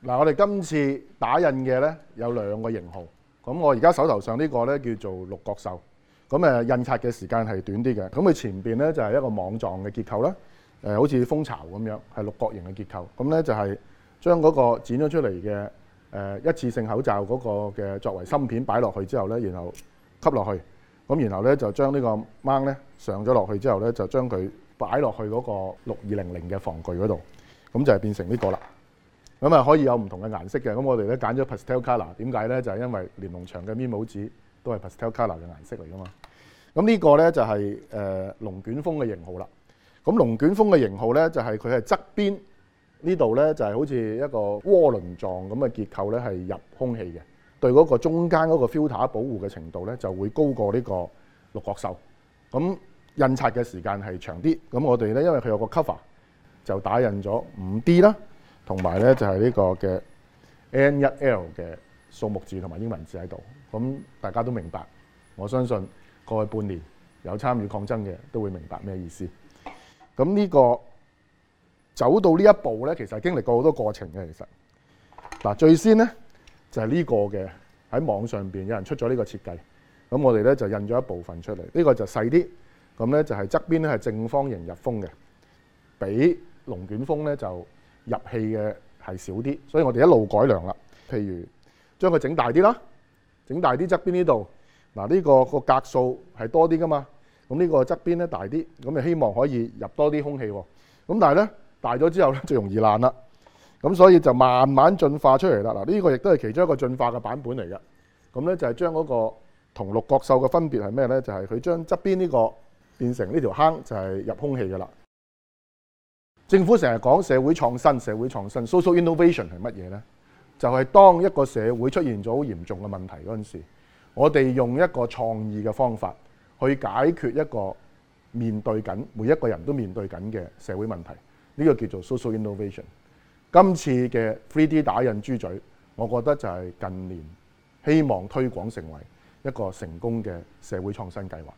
嗱，我哋今次打印嘅咧有2個型號，咁我而家手頭上呢個咧叫做六角獸，咁印刷嘅時間係短啲嘅，咁佢前邊咧就係一個網狀嘅結構啦，好似蜂巢咁樣，係六角形嘅結構，咁咧就係將嗰個剪咗出嚟嘅一次性口罩嗰個嘅作為芯片擺落去之後咧，然後吸落去，咁然後咧就將呢個掹咧上咗落去之後咧，就將佢擺落去嗰個6200嘅防具嗰度，咁就係變成呢個啦。咁可以有唔同嘅顏色嘅，咁我哋咧揀咗 pastel colour， 點解咧？就係因為連儂牆嘅 memo 紙都係 pastel colour 嘅顏色嚟噶嘛。咁呢個咧就係龍捲風嘅型號啦。咁龍捲風嘅型號咧就係佢係側邊呢度咧就係好似一個渦輪狀咁嘅結構咧，係入空氣嘅，對嗰個中間嗰個 filter 保護嘅程度咧就會高過呢個六角獸。咁印刷嘅時間係長啲。咁我哋咧因為佢有個 cover， 就打印咗 5D 啦。同埋咧就係呢個嘅 N1L 嘅數目字同埋英文字喺度，咁大家都明白。我相信過去半年有參與抗爭嘅都會明白咩意思。咁呢個走到呢一步咧，其實經歷過好多過程嘅。其實嗱，最先咧就係呢個嘅喺網上邊有人出咗呢個設計，咁我哋咧就印咗一部分出嚟。呢個就細啲，咁咧就係側邊咧係正方形入風嘅，比龍捲風咧就入氣嘅係少啲，所以我哋一路改良啦。譬如將佢整大啲啦，整大啲側邊呢度，嗱呢個個格數係多啲噶嘛，咁呢個側邊咧大啲，咁就希望可以入多啲空氣喎。咁但係咧大咗之後咧就容易爛啦，咁所以就慢慢進化出嚟啦。嗱呢個亦都係其中一個進化嘅版本嚟嘅。咁咧就係將嗰個同六角獸嘅分別係咩咧？就係佢將側邊呢個變成呢條坑，就係入空氣噶啦。政府成日講社會創新，社會創新 social innovation 係乜嘢呢？就係當一個社會出現咗好嚴重嘅問題嗰陣時，我哋用一個創意嘅方法去解決一個面對緊每一個人都面對緊嘅社會問題，呢個叫做 social innovation。今次嘅 3D 打印豬嘴，我覺得就係近年希望推廣成為一個成功嘅社會創新計劃。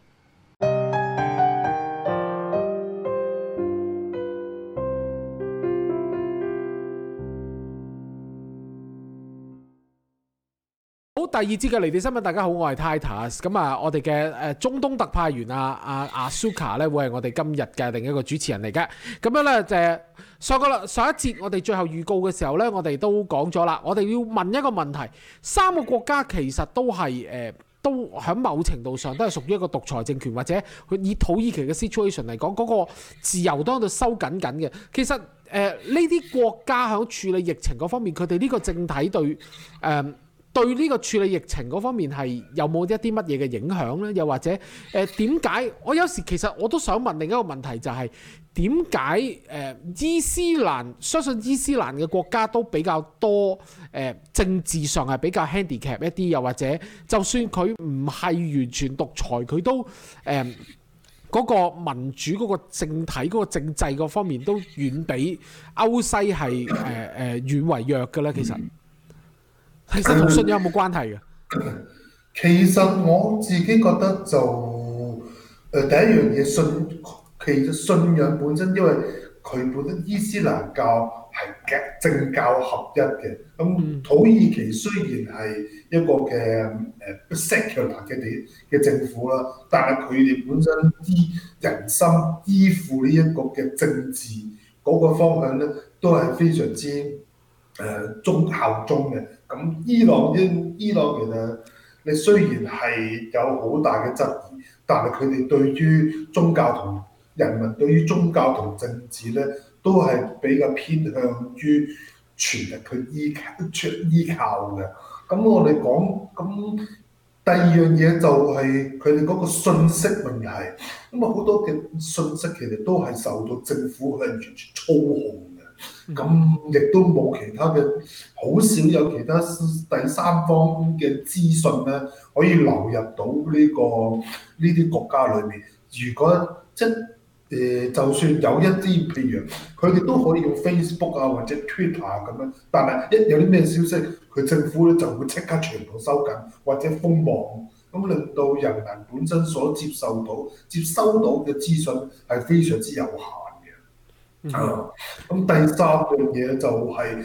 第二節嘅離地新聞，大家好，我係 Titus。咁啊，我哋嘅中東特派員阿 Suka 咧，會係我哋今日嘅另一個主持人嚟嘅。咁樣咧就上一節我哋最後預告嘅時候咧，我哋都講咗啦，我哋要問一個問題：3個國家其實都係都喺某程度上都係屬於一個獨裁政權，或者佢以土耳其嘅 situation 嚟講，嗰個自由都喺度收緊嘅。其實呢啲國家喺處理疫情嗰方面，佢哋呢個政體對呢個處理疫情嗰方面係有冇一啲乜嘢嘅影響呢？又或者點解？我有時其實我都想問另一個問題，就係點解伊斯蘭相信伊斯蘭嘅國家都比較多政治上係比較 handicap 一啲，又或者就算佢唔係完全獨裁，佢都嗰個民主嗰個政體嗰個政制嗰方面都遠比歐西係遠為弱嘅咧。其實同信仰有冇關係嘅？ 其實我自己覺得就第一樣嘢其實信仰本身，因為佢本身伊斯蘭教係政教合一嘅。咁土耳其雖然係一個嘅secular 嘅政府啦，但係佢哋本身人心依附呢一個嘅政治嗰個方向咧，都係非常之效忠嘅。咁伊朗其實你雖然係有好大嘅質疑，但係佢哋對於宗教同人民對於宗教同政治咧，都係比較偏向於全力去依靠嘅。咁我哋講咁第二樣嘢就係佢哋嗰個信息問題。咁啊好多嘅信息其實都係受到政府係完全操控。咁亦都冇其他嘅，好少有其他第三方嘅資訊咧，可以流入到呢啲國家裏面。如果就算有一啲，譬如佢哋都可以用 Facebook 啊或者 Twitter 啊咁樣，但係一有啲咩消息，佢政府咧就會即刻全部收緊或者封網，咁令到人民本身所接收到嘅資訊係非常之有限。咁第三樣嘢就係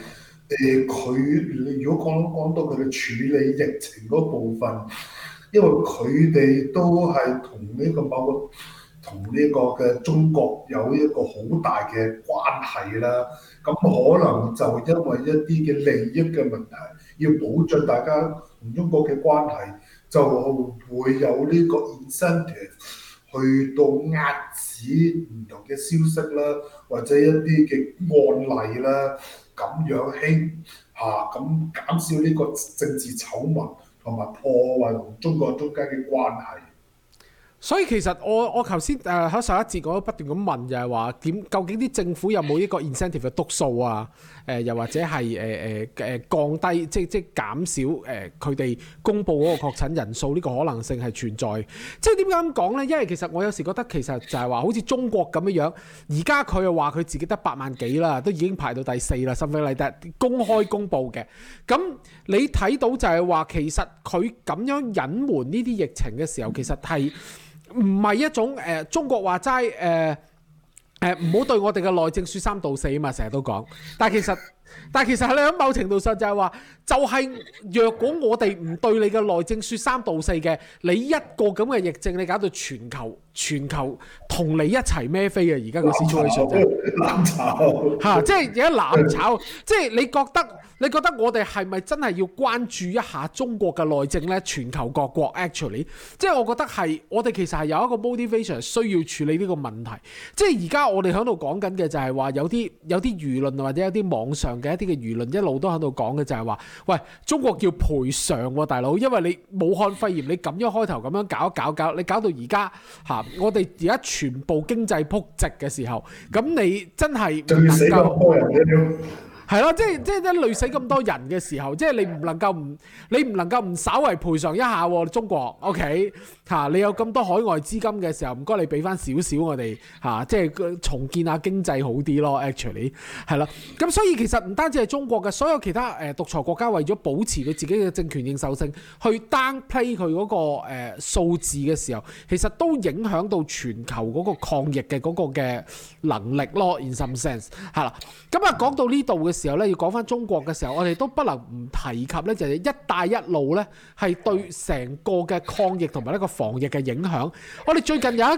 佢如果講到佢哋處理疫情嗰部分，因為佢哋都係同呢個嘅中國有一個好大嘅關係啦。咁可能就因為一啲嘅利益嘅問題，要保障大家同中國嘅關係，就會有呢個 incentive 去到遏止唔同嘅消息啦，或者一啲嘅案例啦，咁樣咁減少呢個政治醜聞同埋破壞同中國中間嘅關係。 所以其實我頭先喺上一節我都不斷咁問，就係話究竟啲政府有冇一個 incentive 嘅督數啊？又或者係降低即減少佢哋公佈嗰個確診人數呢個可能性係存在。即係點解咁講呢？因為其實我有時覺得其實就係話好似中國咁樣，而家佢又話佢自己得8萬幾啦，都已經排到第4啦，something like that，公開公佈嘅。咁你睇到就係話其實佢咁樣隱瞞呢啲疫情嘅時候，其實係唔係一種中國話齋唔好對我哋嘅內政説3道4啊嘛，成日都講。但係其實你喺某程度上就係話，就係若果我哋唔對你嘅內政説3道4嘅，你一個咁嘅疫症，你搞到全球同你一齊孭飛嘅。而家個 situation 就攬炒嚇，即係而家攬炒，即係你覺得我哋係咪真係要關注一下中國嘅內政呢？全球各國 actually， 即係我覺得係我哋其實係有一個 motivation 需要處理呢個問題。即係而家我哋喺度講緊嘅就係話有啲輿論或者有啲網上嘅一啲嘅輿論一路都喺度講嘅就係話，喂，中國要賠償喎，大佬，因為你武漢肺炎你咁樣開頭咁樣搞，你搞到而家我哋而家全部經濟撲直嘅時候，咁你真係唔能夠。係咯，即係累死咁多人嘅時候，即係你唔能夠唔稍為賠償一下喎，中國 OK 你有咁多海外資金嘅時候，唔該你俾翻少少我哋即係重建下經濟好啲咯 ，actually 係啦。咁所以其實唔單止係中國嘅，所有其他獨裁國家為咗保持佢自己嘅政權認受性，去 downplay 佢嗰個數字嘅時候，其實都影響到全球嗰個抗疫嘅嗰個嘅能力咯。In some sense 係啦。咁講到呢度嘅時候咧，要講翻中國嘅時候，我哋都不能唔提及咧，就係一帶一路咧，係對成個嘅抗疫同埋呢個防疫嘅影響。我哋最近有一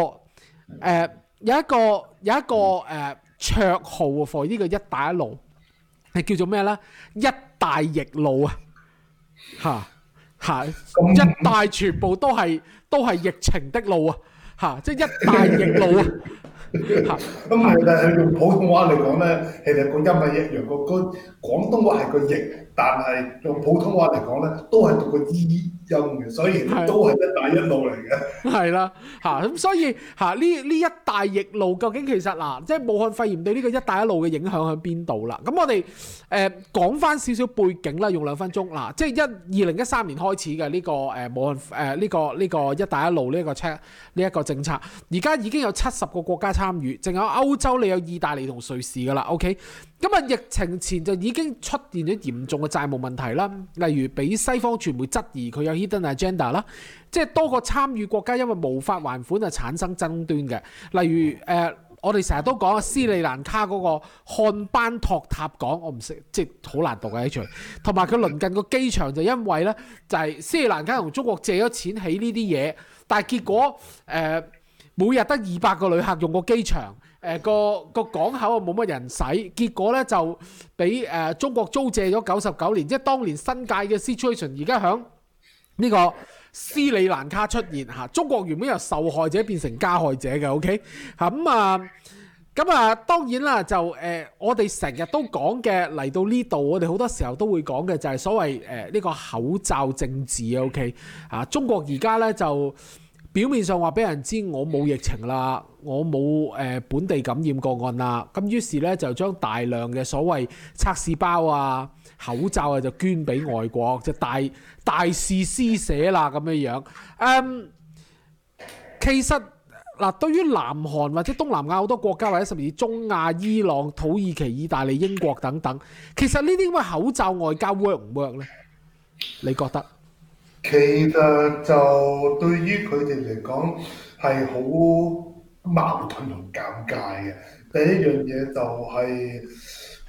個綽號 for 呢個一帶一路係叫做咩咧？一帶疫路啊，一帶全部都係疫情的路啊，即係一帶疫路啊。 咁係用普通話嚟講咧，其實個音係一樣，個廣東話係個疫，但係用普通話嚟講咧，都係讀個醫音嘅，所以都係一帶一路嚟嘅。係啦，咁所以呢一帶疫路究竟其實即係武漢肺炎對呢個一帶一路嘅影響喺邊度啦？咁我哋講翻少少背景啦，用2分鐘嗱，即係2013年開始嘅呢個武漢呢個一帶一路呢一個政策，而家已經有70個國家參與，淨有歐洲你有意大利同瑞士噶啦 ，OK。咁疫情前就已經出現咗嚴重嘅債務問題啦，例如俾西方傳媒質疑佢有 hidden agenda 啦，即係多個參與國家因為無法還款就產生爭端嘅，例如我哋成日都講斯里蘭卡嗰個漢班托塔港，我唔識，即係好難讀嘅 H， 同埋佢鄰近個機場就因為咧就係斯里蘭卡同中國借咗錢起呢啲嘢，但係結果每日得200個旅客用個機場。個港口啊冇乜人使，結果咧就俾中國租借咗99年，即係當年新界嘅 situation， 而家響呢個斯里蘭卡出現嚇，中國原本由受害者變成加害者嘅 ，OK 咁當然啦，就我哋成日都講嘅嚟到呢度，我哋好多時候都會講嘅就係所謂呢個口罩政治 OK 中國而家咧就。表面上話俾人知我冇疫情啦，我冇本地感染個案啦，咁於是咧就將大量嘅所謂測試包口罩就捐俾外國，就大肆施捨啦咁樣樣。其實對於南韓或者東南亞好多國家，或者甚至中亞、伊朗、土耳其、意大利、英國等等，其實呢啲咁嘅口罩外交 work 唔 work 咧？你覺得？ 其實就對於佢哋嚟講係好矛盾同尷尬嘅。第一樣嘢就係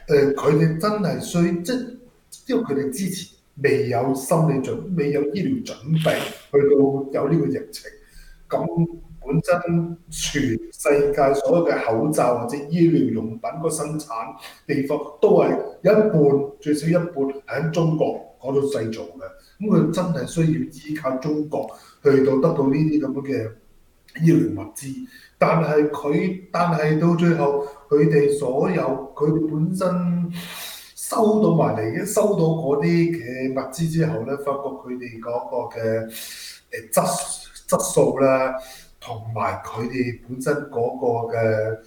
佢哋真係因為佢哋之前未有心理未有醫療準備，去到有呢個疫情。咁本身全世界所有嘅口罩或者醫療用品個生產地方都係有一半，最少一半係喺中國嗰度製造嘅。咁佢真係需要依靠中國去到得到呢啲咁樣嘅醫療物資。但係到最後，佢哋所有佢哋本身收到嗰啲嘅物資之後咧，發覺佢哋嗰個嘅質素啦，同埋佢哋本身嗰個嘅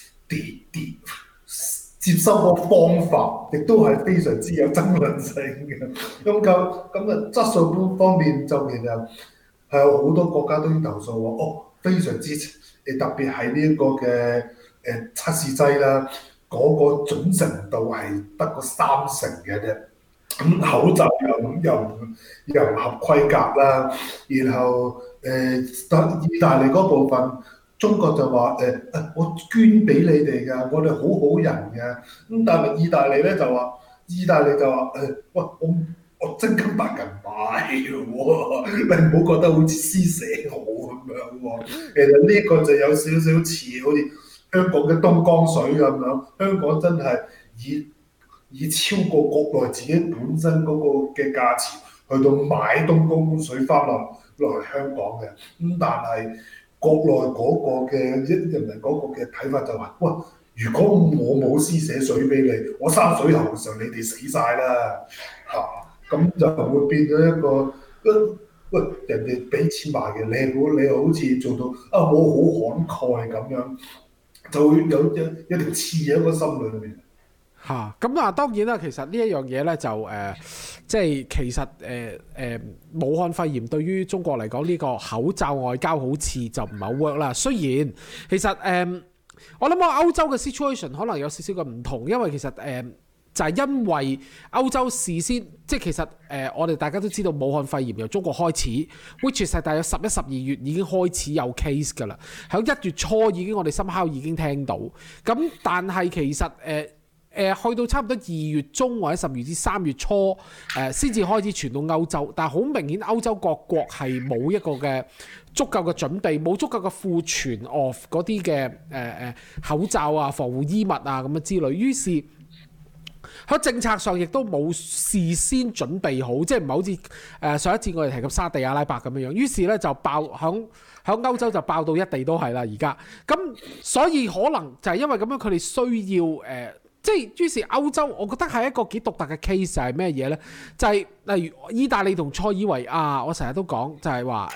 接收個方法，亦都係非常之有爭論性嘅。質素方面就其實係有好多國家都要投訴話，非常之特別係呢一個嘅測試劑啦，嗰個準程度係得個30%嘅啫。咁口罩又唔合規格啦，然後意大利嗰部分，中國就話我捐俾你哋㗎，我哋好好人㗎。咁但係意大利就話喂，我真金白銀買嘅喎，你唔好覺得好似施捨我咁樣喎。其實呢個就有少少似好似香港嘅東江水咁樣，香港真係以超過國內自己本身嗰個嘅價錢去到買東江水翻落嚟香港嘅。但係國內嗰個嘅人民嗰個嘅睇法就話，喂，如果我冇施捨水俾你，我生水喉嘅時候你哋死晒啦咁就會變咗一個喂，人哋俾錢買嘅，你好似做到我好慷慨咁樣，就會有一條刺喺個心裏面。 咁當然啦，其實呢一樣嘢咧即係其實武漢肺炎對於中國嚟講呢個口罩外交好似就唔係好 work 啦。雖然其實我諗歐洲嘅 situation 可能有少少嘅唔同，因為其實就係因為歐洲事先即係其實我哋大家都知道武漢肺炎由中國開始，which is 係大約11、12月已經開始有 case 㗎啦。喺1月初已經我哋somehow已經聽到，咁但係其實去到差唔多2月中或者12月至3月初先至開始傳到歐洲，但係好明顯歐洲各國係冇一個嘅足夠嘅準備，冇足夠嘅庫存 of 嗰啲嘅口罩啊、防護衣物啊咁樣之類，於是喺政策上亦都冇事先準備好，即係唔係好似上一次我哋提及沙地阿拉伯咁樣，於是咧就爆響歐洲就爆到一地都係啦而家，咁所以可能就係因為咁樣佢哋需要即係於是歐洲，我覺得係一個幾獨特嘅 case 係咩嘢呢？就係例如意大利同塞爾維亞，我成日都講就係話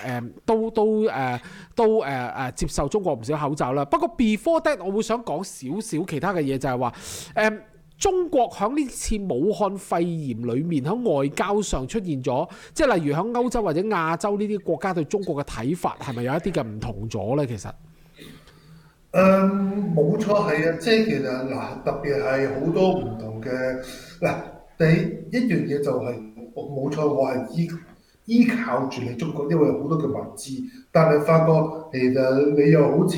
都接受中國唔少口罩啦。不過 before that， 我會想講少少其他嘅嘢，就係話中國喺呢次武漢肺炎裏面喺外交上出現咗，即係例如喺歐洲或者亞洲呢啲國家對中國嘅睇法係咪有一啲嘅唔同咗呢？其實冇錯係啊，即係其實特別係好多唔同嘅第一樣嘢就係冇錯，我係依靠住你中國，因為有好多嘅物資，但係發覺其實你又好似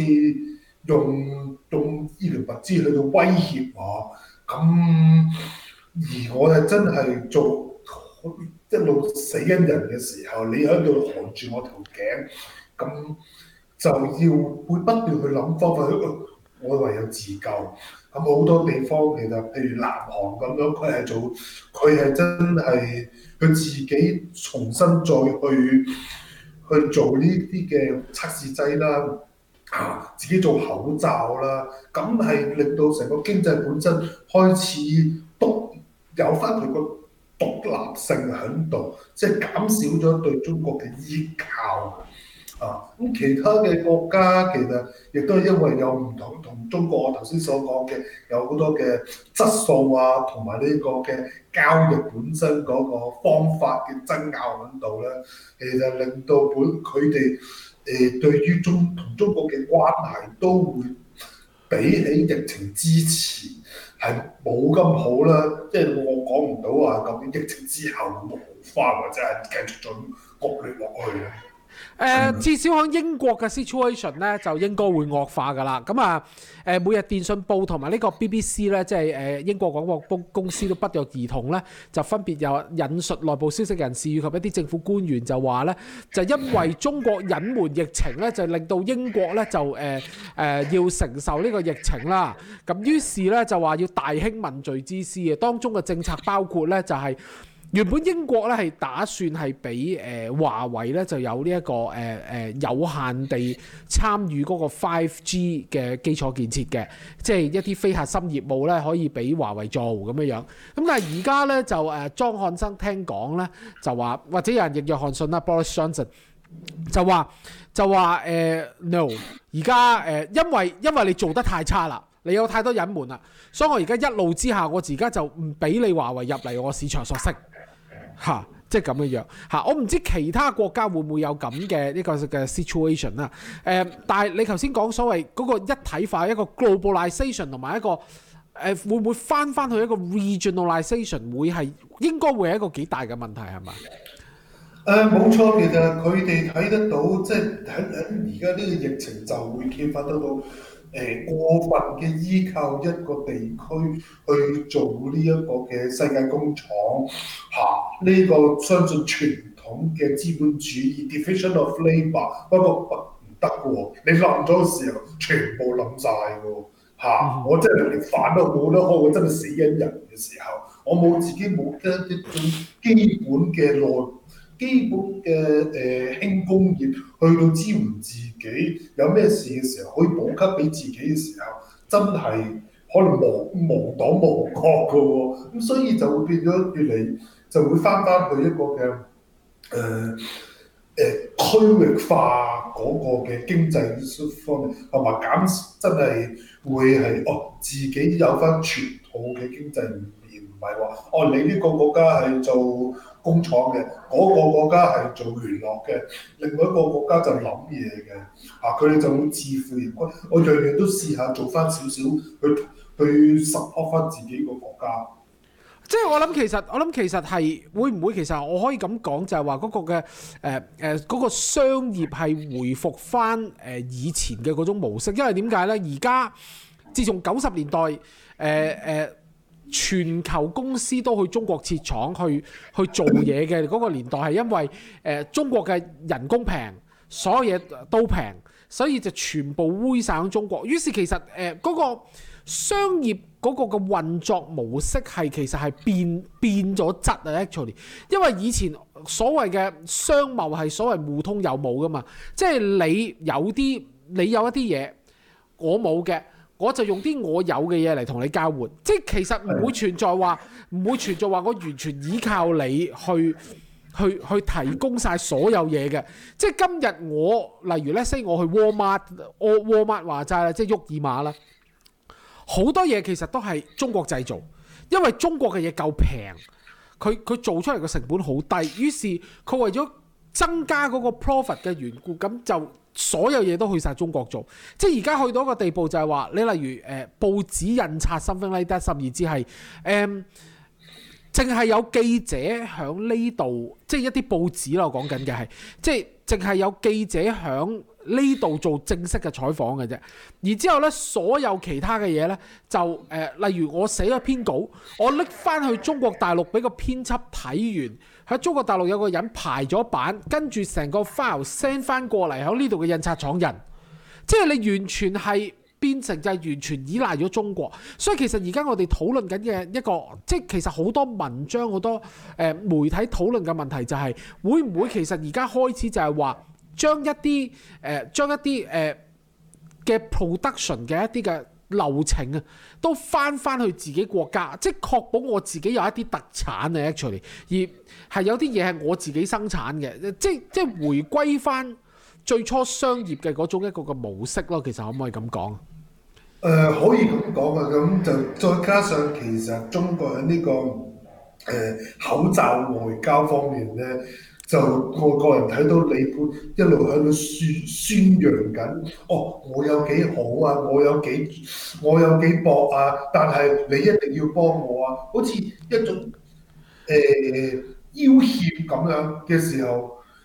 用醫療物資去到威脅我，咁而我係真係做一路死緊人嘅時候，你喺度含住我條頸，咁就要會不斷去諗方法，我唯有自救。咁好多地方其實譬如南韓咁樣，佢係真係佢自己重新再去做呢啲嘅測試劑啦，自己做口罩啦，咁係令到成個經濟本身開始有翻佢個獨立性喺度，即係減少咗對中國嘅依靠。咁其他嘅國家其實亦都係因為有唔同中國我頭先所講嘅有好多嘅質素啊，同埋呢個嘅交易本身嗰個方法嘅爭拗喺度咧，其實令到佢哋對於同中國嘅關係都會比起疫情之前係冇咁好啦。即係我講唔到話究竟疫情之後會好翻，或者係繼續咁惡劣落去咧。 至少喺英國嘅 situation 咧，就應該會惡化㗎啦。咁啊，每日電訊報同埋呢個 BBC 咧，即係英國廣播公司都不約而同咧，就分別有引述內部消息人士以及一啲政府官員就話咧，就因為中國隱瞞疫情咧，就令到英國咧就要承受呢個疫情啦。咁於是咧就話要大興問罪之師嘅，當中嘅政策包括咧就係、原本英國咧係打算係俾華為咧就有呢、一個有限地參與嗰個 5G 嘅基礎建設嘅，即係一啲非核心業務咧可以俾華為做咁樣樣。咁但係而家咧就莊漢生聽講咧就話，或者有人譯約翰遜啦 Boris Johnson 就話no， 而家因為你做得太差啦。你有太多隱瞞啦，所以我而家一怒之下，我而家就唔俾你華為入嚟我市場索色嚇，即係咁嘅樣嚇。我唔知其他國家會唔會有咁嘅呢個嘅 situation 啦。但係你頭先講所謂嗰個一體化、一個 globalization 同埋一個會唔會翻去一個 regionalization，應該會係一個幾大嘅問題係嘛？ 冇錯，其實佢哋睇得到，即係喺而家呢個疫情就會揭發得到。過分嘅依靠一個地區去做呢一個嘅世界工廠呢個相信傳統嘅資本主義 division of labour， 不過唔得嘅喎，你冧咗嘅時候全部冧晒嘅喎我真係連飯都冇得開，我真係死緊人嘅時候，我冇自己冇得一種基本嘅輕工業去到支援自己，有咩事嘅時候可以補給俾自己嘅時候，真係可能無黨無國嘅喎，咁所以就會變咗越嚟就會翻去一個嘅區域化嗰個嘅經濟方面，同埋真係會係自己有翻傳統嘅經濟面，唔係話你呢個國家係做工廠嘅，嗰個國家係做娛樂嘅，另外一個國家就諗嘢嘅，佢哋就會自負盈虧。我樣樣都試下做翻少少，去 support 翻自己個國家。 即係我諗其實係會唔會其實我可以咁講，就係話嗰個嘅嗰個商業係回復翻以前嘅嗰種模式，因為點解呢？而家自從90年代全球公司都去中國設廠去做嘢嘅嗰個年代，係因為中國嘅人工平，所有嘢都平，所以就全部煨晒喺中國。於是其實嗰個商業嗰個嘅運作模式其實係變咗質啊 actually， 因為以前所謂嘅商貿係所謂互通有無噶嘛，即係你有一啲嘢我冇嘅。我就用啲我有嘅嘢嚟同你交換，即係其實唔會存在話我完全依靠你去提供晒所有嘢嘅。即係今日例如 let's say 我去 Walmart 話齋啦，即係沃爾瑪啦，好多嘢其實都係中國製造，因為中國嘅嘢夠平，佢做出嚟嘅成本好低，於是佢為咗增加嗰個 profit 嘅緣故，咁就所有嘢都去晒中國做，即係而家去到一個地步就係話，你例如報紙印刷 something like that， 甚至係淨係有記者響呢度，即係一啲報紙啦，我講緊嘅係，即係淨係有記者響呢度做正式嘅採訪嘅啫。然之後呢，所有其他嘅嘢呢，就例如我寫咗篇稿，我拎翻去中國大陸俾個編輯睇完。喺中國大陸有個人排咗版，跟住成個 file send 翻過嚟喺呢度嘅印刷廠印，即係你完全係變成就係完全依賴咗中國。所以其實而家我哋討論緊嘅一個，即係其實好多文章好多媒體討論嘅問題就係會唔會其實而家開始就係話將一啲嘅 production 嘅一啲嘅流程啊，都翻去自己國家，即係確保我自己有一啲特產啊 actually， 而係有啲嘢係我自己生產嘅，即係回歸翻最初商業嘅嗰種一個嘅模式咯。其實可唔可以咁講？ 可以咁講啊，咁就再加上其實中國喺呢個口罩外交方面咧。就我個人睇到你一路喺度宣揚緊，我有幾好啊，我有幾搏啊，但係你一定要幫我啊，好似一種要挾咁樣嘅時候，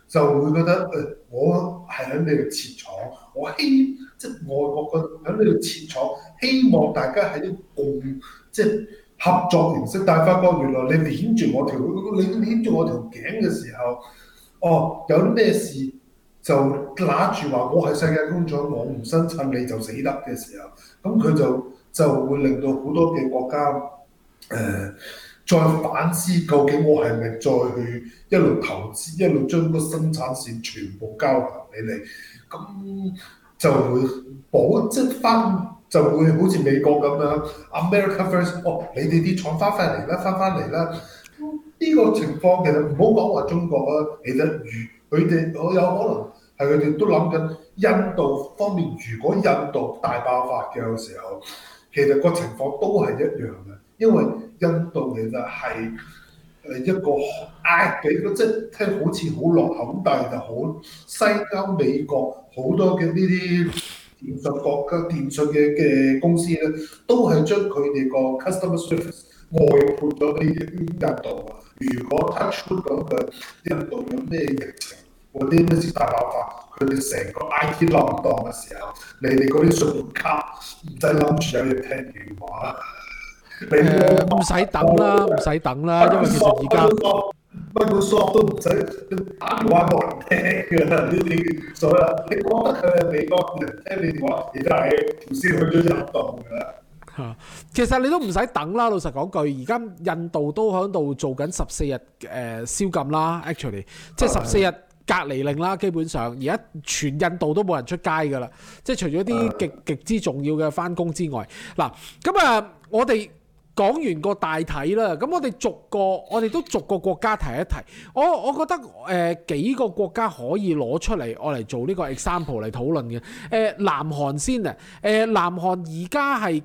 就會覺得我係喺呢度設廠，即係外國嘅喺呢度設廠，希望大家喺啲即係合作形式，但係發覺原來你捏住我條頸嘅時候，有啲咩事就揦住話我係世界工廠，我唔生產你就死得嘅時候，咁佢就會令到好多嘅國家再反思，究竟我係咪再去一路投資，一路將個生產線全部交還俾你，咁就會即係就會好似美國咁樣，America First，你哋啲廠翻嚟啦。呢個情況其實唔好講話中國啊，其實佢哋有可能係佢哋都諗緊印度方面，如果印度大爆發嘅時候，其實個情況都係一樣嘅，因為印度其實係一個即係聽好似好落後，但係就好西歐美國好多嘅呢啲電信嘅公司咧，都係將佢哋個 customer service 外判咗俾印度。如果 touch wood 咁嘅印度有咩疫情或者咩事大爆發，佢哋成個 IT 冧檔嘅時候，你哋嗰啲信用卡唔使諗住有嘢聽電話。 唔使等啦，因為其實而家 Microsoft 都唔使打電話冇人聽㗎啦，所以你覺得佢係美國人聽你電話，而家係條線去咗印度㗎啦。 其實你都唔使等啦，老實講句，而家印度都喺度做緊14日宵禁啦 ，actually， 即係14日隔離令啦，基本上而家全印度都冇人出街㗎啦，即係除咗啲極之重要嘅返工之外，嗱，咁我哋講完個大體啦，咁我哋都逐個國家提一提。我覺得幾個國家可以攞出嚟我嚟做呢個 example 嚟討論嘅。南韓先啊，南韓而家係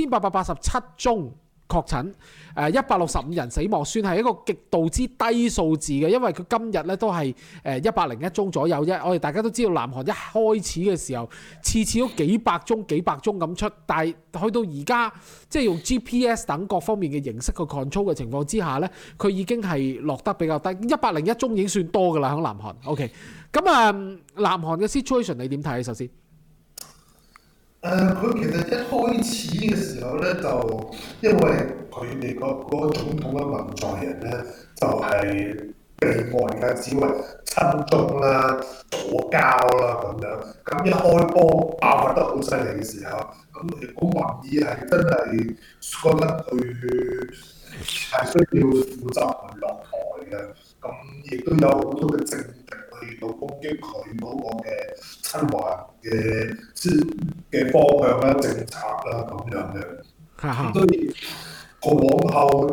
9887宗確診，165人死亡，算係一個極度之低數字嘅，因為佢今日咧都係101宗左右啫。我哋大家都知道南韓一開始嘅時候，次次都幾百宗咁出，但係去到而家即係用 GPS 等各方面嘅形式去 control 嘅情況之下咧，佢已經係落得比較低，101宗已經算多㗎啦喺南韓。OK， 咁南韓嘅 situation 你點睇？首先？ 佢其實一開始嘅時候咧，就因為佢哋個總統嘅文在寅咧，就係被外界指為親中啦、左膠啦咁樣。咁一開波爆發得好犀利嘅時候，咁如果民意係真係覺得佢係需要負責佢落台嘅，咁亦都有好多嘅政敵去到攻擊佢嗰個嘅親華嘅方向啦、政策啦咁樣嘅。所以往後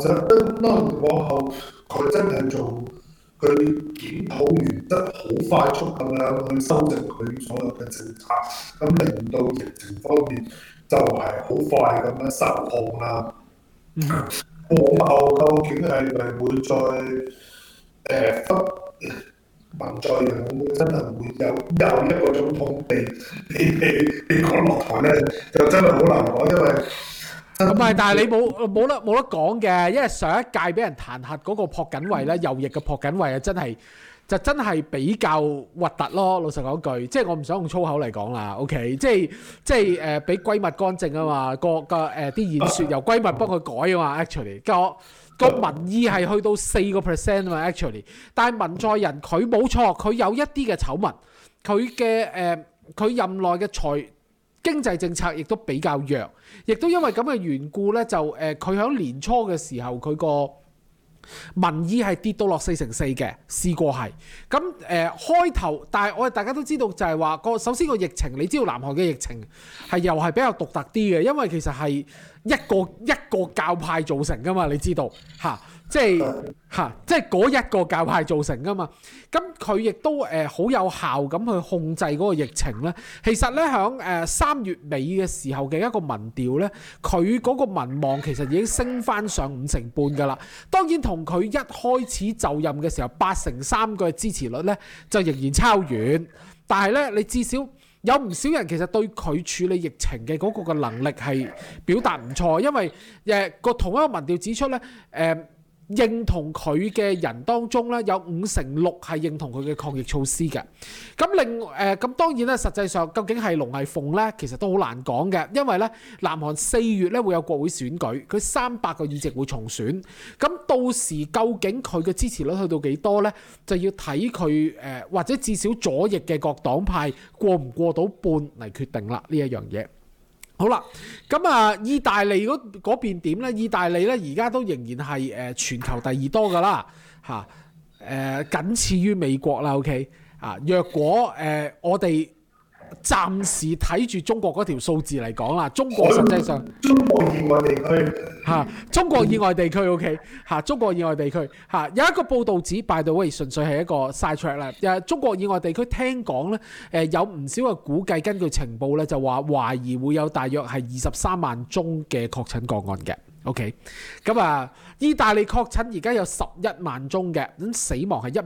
佢真係做佢檢討完得好快速咁樣去修正佢所有嘅政策，咁令到疫情方面就係好快咁樣受控啦。往後究竟係咪會再文在寅會真係會有一個總統被趕落台咧，就真係好難講，因為唔係，但係你冇得講嘅，因為上一屆俾人彈劾嗰個朴槿惠咧，右翼嘅朴槿惠啊，真係比較核突咯。老實講句，即係我唔想用粗口嚟講啦。OK， 即係俾閨蜜乾淨啊嘛，啲演説由閨蜜幫佢改啊嘛。Actually 個民意係去到4% 啊嘛。Actually， 但係文在寅佢冇錯，佢有一啲嘅醜聞，佢任內嘅經濟政策亦都比較弱，亦都因為咁嘅緣故咧，就佢喺年初嘅時候，佢個民意係跌到落4%嘅，試過係咁開頭，但係我哋大家都知道就係話首先個疫情，你知道南韓嘅疫情係又係比較獨特啲嘅，因為其實係一個教派造成噶嘛，你知道嚇。即係嗰一個教派造成噶嘛，咁佢亦都好有效咁去控制嗰個疫情咧。其實咧響3月尾嘅時候嘅一個民調咧，佢嗰個民望其實已經升翻上5.5%噶啦。當然同佢一開始就任嘅時候8.3%嘅支持率咧，就仍然超遠。但係咧，你至少有唔少人其實對佢處理疫情嘅嗰個嘅能力係表達唔錯，因為同一個民調指出咧， 認同佢嘅人當中咧，有56%係認同佢嘅抗疫措施嘅。咁當然咧，實際上究竟係龍係鳳咧，其實都好難講嘅，因為咧南韓4月咧會有國會選舉，佢300個議席會重選。咁到時究竟佢嘅支持率去到幾多咧，就要睇佢或者至少左翼嘅各黨派過唔過到半嚟決定啦呢一樣嘢。好啦，咁啊，意大利嗰邊點咧？意大利咧而家都仍然係全球第2多噶啦，僅次於美國啦。OK 若果我哋暫時睇住中國嗰條數字嚟講啦，中國實際上中國以外地區中國以外地區 OK 中國以外地區有一個報導指 by the way 純粹係一個 side track 啦。中國以外地區聽講咧有唔少嘅估計，根據情報咧就話懷疑會有大約係23萬宗嘅確診個案嘅。OK， 咁意大利確診而家有11萬宗嘅，咁死亡係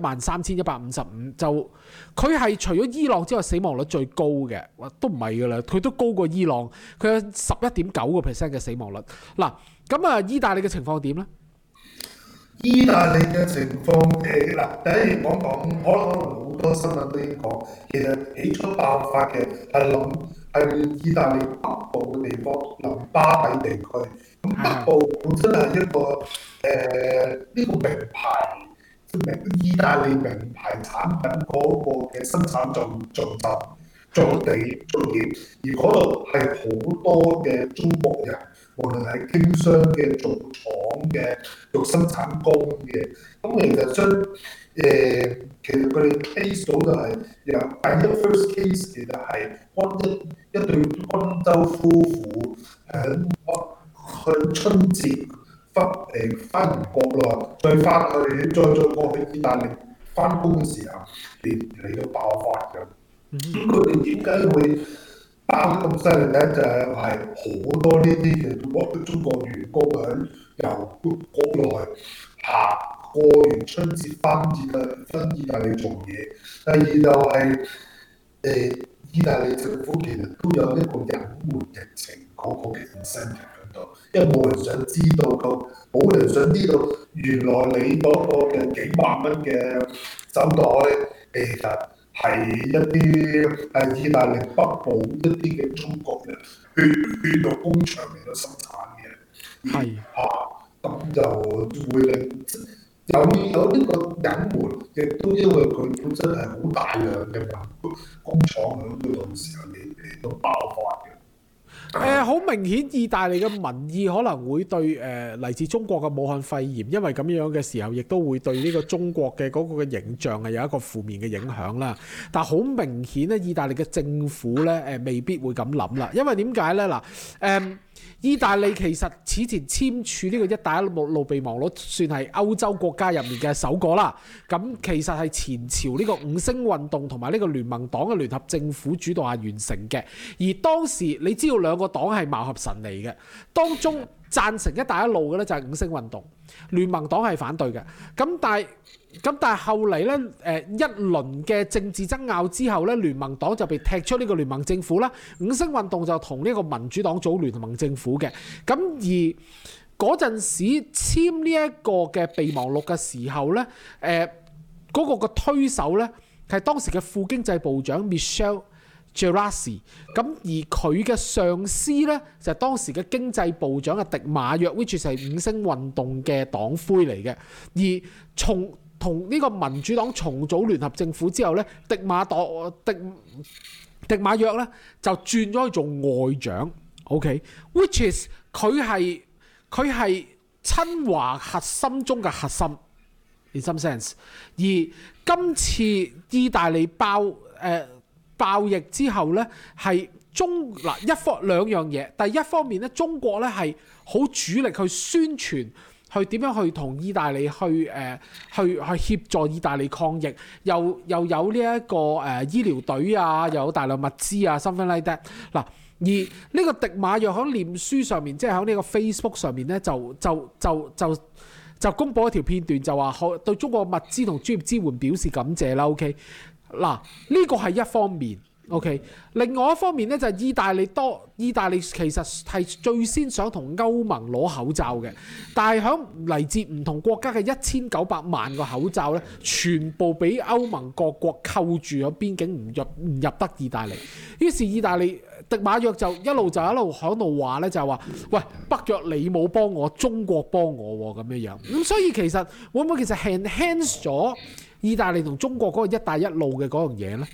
13,155，就佢係除咗伊朗之外死亡率最高嘅，都唔係噶啦，佢都高過伊朗，佢有11.9% 嘅死亡率。嗱，咁意大利嘅情況點呢？ 意大利嘅情況第一講可能好多新聞都已經講，其實起初爆發嘅係意大利北部嘅地方，林巴底地區。咁北部本身係一個呢個名牌，意大利名牌產品嗰個嘅生產重地，而嗰度係好多嘅中國人，無論係經商嘅、做廠嘅、做生產工嘅，咁其實其實佢哋 case 到就係有第一 first case 其實係一對溫州夫婦去春節翻完國內，再過去意大利翻工嘅時候嚟到爆發嘅。咁佢哋點解會爆得咁犀利咧？就係好多呢啲嘅中國員工由國內過完春節翻意大利做嘢。第二就係意大利政府其實都有一個隱瞞疫情嗰個嘅 incentive 喺度，因為冇人想知道原來你嗰個嘅幾萬蚊嘅手袋其實係一啲意大利北部一啲嘅中國人血到工場嚟到生產嘅， 係咁就會令有呢個隱瞞，亦都因為佢本身係好大量嘅工廠喺度到時候嚟到爆發嘅。 好明顯，意大利嘅民意可能會對嚟自中國嘅武漢肺炎，因為咁樣嘅時候，亦都會對呢個中國嘅嗰個嘅形象係有一個負面嘅影響啦。但係好明顯咧，意大利嘅政府咧未必會咁諗啦，因為點解咧？嗱意大利其實此前簽署呢個一帶一路備忘錄，算係歐洲國家入面嘅首個啦。咁其實係前朝呢個五星運動同埋呢個聯盟黨嘅聯合政府主導下完成嘅。而當時你知道兩個黨係貌合神離嘅，當中贊成一帶一路嘅咧就係五星運動，聯盟黨係反對嘅。咁但係後嚟咧，一輪嘅政治爭拗之後咧，聯盟黨就被踢出呢個聯盟政府啦。五星運動就同呢個民主黨組聯盟政府嘅。咁而嗰陣時簽呢一個嘅備忘錄嘅時候咧，嗰個嘅推手咧係當時嘅副經濟部長 Michel Gerassi， 咁而佢嘅上司咧就係當時嘅經濟部長嘅迪馬約 ，which 係五星運動嘅黨魁嚟嘅。而同呢個民主黨重組聯合政府之後咧，迪馬約咧就轉咗去做外長 ，OK，which is 佢係親華核心中嘅核心 ，in some sense。而今次意大利爆疫之後咧，係兩樣嘢。第一方面咧，中國咧係好主力去宣傳。去點樣去同意大利去協助意大利抗疫，又有呢一個醫療隊啊，又有大量物資啊 something like that。嗱，而呢個迪馬約喺臉書上面，即係喺呢個 Facebook 上面咧，就公佈一條片段，就話對中國物資同專業支援表示感謝啦。OK， 嗱，呢個係一方面。 OK， 另外一方面咧就係意大利其實係最先想同歐盟攞口罩嘅，但係響嚟自唔同國家嘅1900萬個口罩咧，全部俾歐盟各國扣住咗邊境，唔入得意大利。於是意大利迪馬約就一路喺度話咧，就係話喂，北約你冇幫我，中國幫我喎咁樣樣。咁所以其實會唔會其實 enhance 咗意大利同中國嗰個一帶一路嘅嗰樣嘢咧？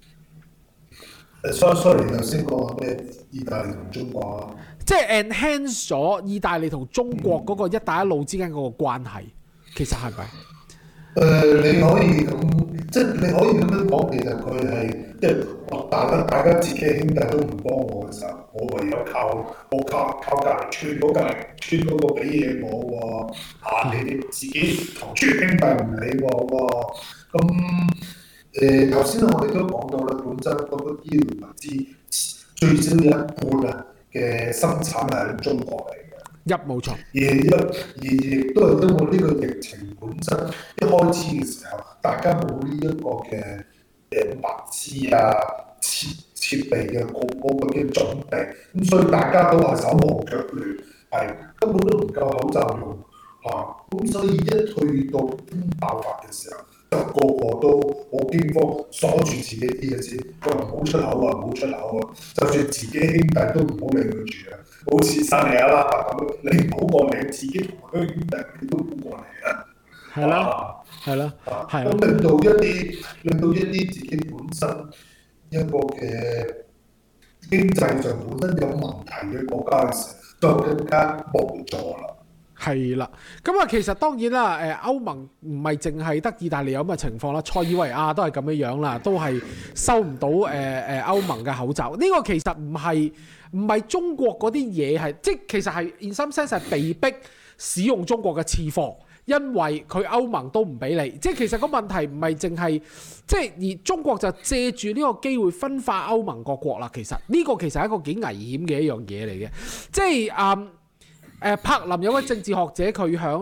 sorry， 頭先講咩？意大利同中國啊？ 即係 enhance 咗意大利同中國嗰個一帶一路之間嗰個關係，其實係咪？ 你可以咁，即係你可以咁樣講，其實佢係即係大家自己兄弟都唔幫我嘅時候，我唯有靠隔離村嗰個俾嘢我喎，你哋自己同村兄弟唔理我喎，咁頭先我哋都講到啦，本身嗰個醫療物資最少有一半啊嘅生產係喺中國嚟嘅。 冇錯， 而亦都係因為呢個疫情本身一開始嘅時候，大家冇呢一個嘅物資啊設備嘅個嘅準備，咁所以大家都係手忙腳亂，係根本都唔夠口罩用嚇，咁所以一去到爆發嘅時候，就個個都好驚慌，鎖住自己啲嘢先，佢話唔好出口啊，唔好出口啊，就算自己兄弟都唔好理佢住啊。好似生你阿拉伯咁，你唔好過嚟，自己同佢兄弟你都唔好過嚟啊！ 係啦，係啦，係啦。 咁令到一啲自己本身一個嘅經濟上本身有問題嘅國家嘅時候，就更加無助啦。 係啦，咁啊，其實當然啦，歐盟唔係淨係得意大利有咁嘅情況啦，塞爾維亞都係咁樣樣啦，都係收唔到歐盟嘅口罩。呢個其實唔係中國嗰啲嘢係，即係其實係 in some sense 係被逼使用中國嘅次貨，因為佢歐盟都唔俾你。即係其實個問題唔係淨係，即係而中國就借住呢個機會分化歐盟各國啦。其實呢個其實係一個幾危險嘅一樣嘢嚟嘅，即係柏林有位政治學者佢響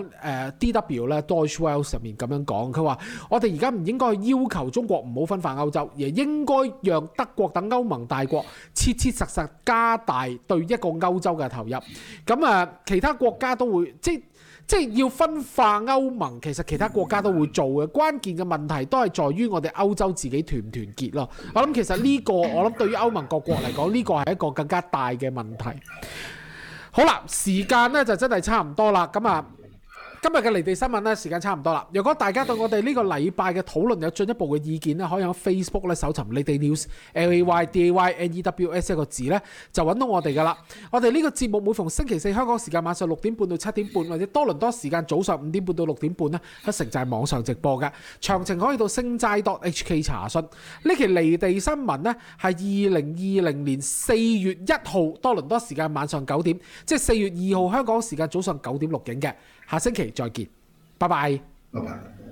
DW 咧 Deutsche Welle 上面咁樣講，佢話我哋而家唔應該要求中國唔好分化歐洲，而應該讓德國等歐盟大國切切實實加大對一個歐洲嘅投入。咁其他國家都會即係要分化歐盟，其實其他國家都會做嘅。關鍵嘅問題都係在於我哋歐洲自己團唔團結咯。我諗其實呢個我諗對於歐盟各國嚟講，呢個係一個更加大嘅問題。好啦，時間咧就真係差唔多啦，咁今日嘅離地新聞咧時間差唔多啦。如果大家對我哋呢個禮拜嘅討論有進一步嘅意見咧，可以喺 Facebook 咧搜尋離地 News LAYDAYNEWS 一個字咧就揾到我哋噶啦。我哋呢個節目每逢星期四香港時間晚上6點半到7點半，或者多倫多時間早上5點半到6點半咧喺城寨網上直播嘅。詳情可以到星齋 .hk 查詢。呢期離地新聞呢係2020年4月1號多倫多時間晚上9點，即係4月2號香港時間早上9點錄影嘅。下星期再見，拜拜。 拜拜。